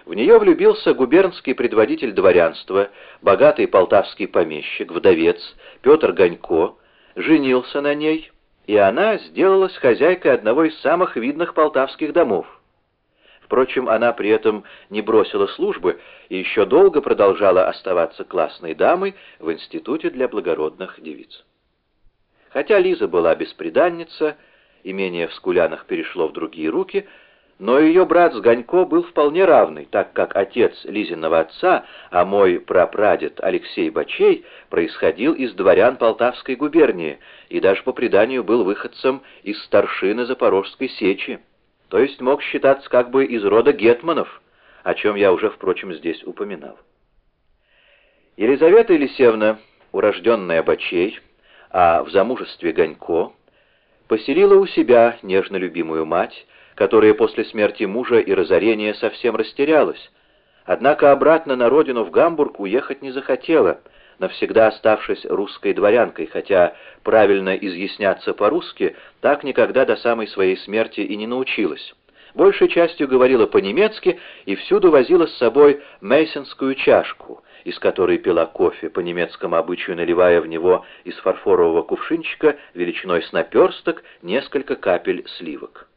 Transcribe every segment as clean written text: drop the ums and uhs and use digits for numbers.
В нее влюбился губернский предводитель дворянства, богатый полтавский помещик, вдовец Петр Ганько, женился на ней, и она сделалась хозяйкой одного из самых видных полтавских домов. Впрочем, она при этом не бросила службы и еще долго продолжала оставаться классной дамой в институте для благородных девиц. Хотя Лиза была бесприданница, имение в Скулянах перешло в другие руки, но ее брат с Ганько был вполне равный, так как отец Лизиного отца, а мой прапрадед Алексей Бачей, происходил из дворян Полтавской губернии и даже по преданию был выходцем из старшины Запорожской сечи, то есть мог считаться как бы из рода гетманов, о чем я уже, впрочем, здесь упоминал. Елизавета Елисеевна, урожденная Бачей, а в замужестве Ганько, поселила у себя нежно любимую мать, которая после смерти мужа и разорения совсем растерялась, однако обратно на родину в Гамбург уехать не захотела, навсегда оставшись русской дворянкой, хотя правильно изъясняться по-русски так никогда до самой своей смерти и не научилась. Большей частью говорила по-немецки и всюду возила с собой мейсенскую чашку, из которой пила кофе, по немецкому обычаю наливая в него из фарфорового кувшинчика величиной с наперсток несколько капель сливок.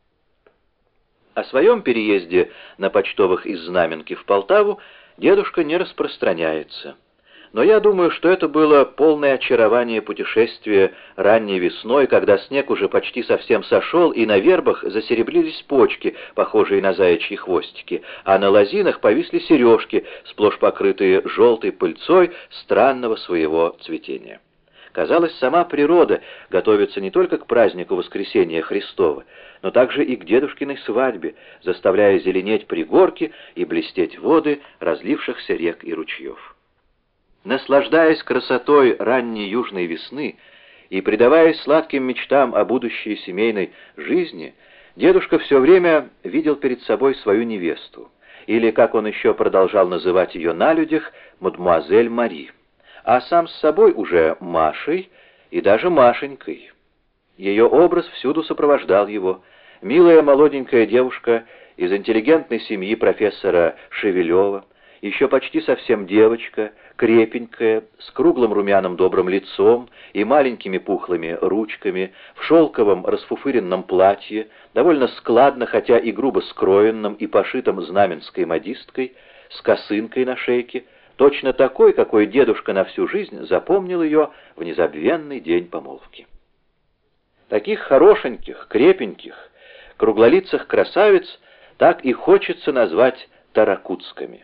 О своем переезде на почтовых из Знаменки в Полтаву дедушка не распространяется. Но я думаю, что это было полное очарование путешествия ранней весной, когда снег уже почти совсем сошел, и на вербах засеребрились почки, похожие на заячьи хвостики, а на лозинах повисли сережки, сплошь покрытые желтой пыльцой странного своего цветения. Казалось, сама природа готовится не только к празднику Воскресения Христова, но также и к дедушкиной свадьбе, заставляя зеленеть пригорки и блестеть воды разлившихся рек и ручьев. Наслаждаясь красотой ранней южной весны и предаваясь сладким мечтам о будущей семейной жизни, дедушка все время видел перед собой свою невесту, или, как он еще продолжал называть ее на людях, мадемуазель Мари, а сам с собой уже Машей и даже Машенькой. Ее образ всюду сопровождал его. Милая молоденькая девушка из интеллигентной семьи профессора Шевелева, еще почти совсем девочка, крепенькая, с круглым румяным добрым лицом и маленькими пухлыми ручками, в шелковом расфуфыренном платье, довольно складно, хотя и грубо скроенном и пошитом знаменской модисткой, с косынкой на шейке, точно такой, какой дедушка на всю жизнь запомнил ее в незабвенный день помолвки. Таких хорошеньких, крепеньких, круглолицых красавиц так и хочется назвать таракутскими.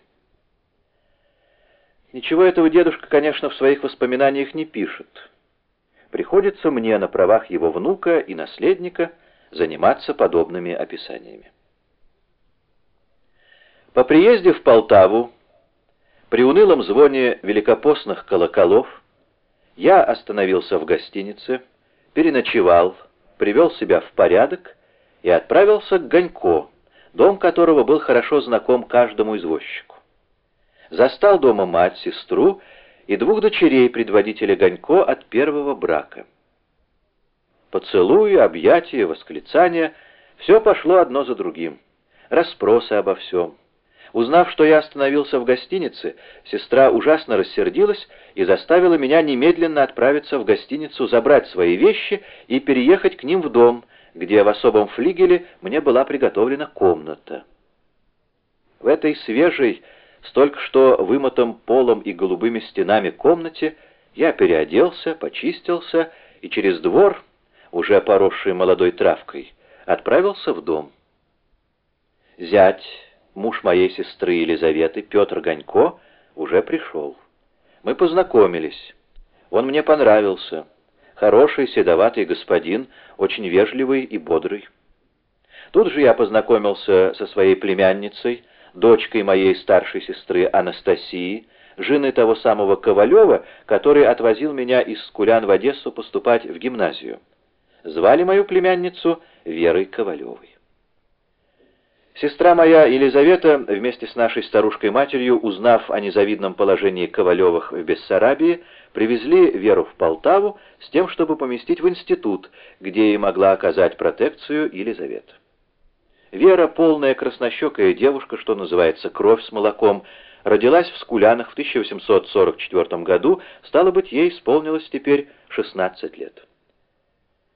Ничего этого дедушка, конечно, в своих воспоминаниях не пишет. Приходится мне на правах его внука и наследника заниматься подобными описаниями. По приезде в Полтаву, при унылом звоне великопостных колоколов, я остановился в гостинице, переночевал, привел себя в порядок и отправился к Ганько, дом которого был хорошо знаком каждому извозчику. Застал дома мать, сестру и двух дочерей предводителя Ганько от первого брака. Поцелуи, объятия, восклицания — все пошло одно за другим. Расспросы обо всем. Узнав, что я остановился в гостинице, сестра ужасно рассердилась и заставила меня немедленно отправиться в гостиницу, забрать свои вещи и переехать к ним в дом, где в особом флигеле мне была приготовлена комната. В этой свежей, с только что вымытым полом и голубыми стенами комнате я переоделся, почистился и через двор, уже поросший молодой травкой, отправился в дом. Зять, муж моей сестры Елизаветы, Петр Ганько, уже пришел. Мы познакомились. Он мне понравился. Хороший, седоватый господин, очень вежливый и бодрый. Тут же я познакомился со своей племянницей, дочкой моей старшей сестры Анастасии, жены того самого Ковалева, который отвозил меня из Скулян в Одессу поступать в гимназию. Звали мою племянницу Верой Ковалевой. Сестра моя Елизавета, вместе с нашей старушкой-матерью, узнав о незавидном положении Ковалевых в Бессарабии, привезли Веру в Полтаву с тем, чтобы поместить в институт, где ей могла оказать протекцию Елизавета. Вера, полная краснощекая девушка, что называется, кровь с молоком, родилась в Скулянах в 1844 году, стало быть, ей исполнилось теперь 16 лет.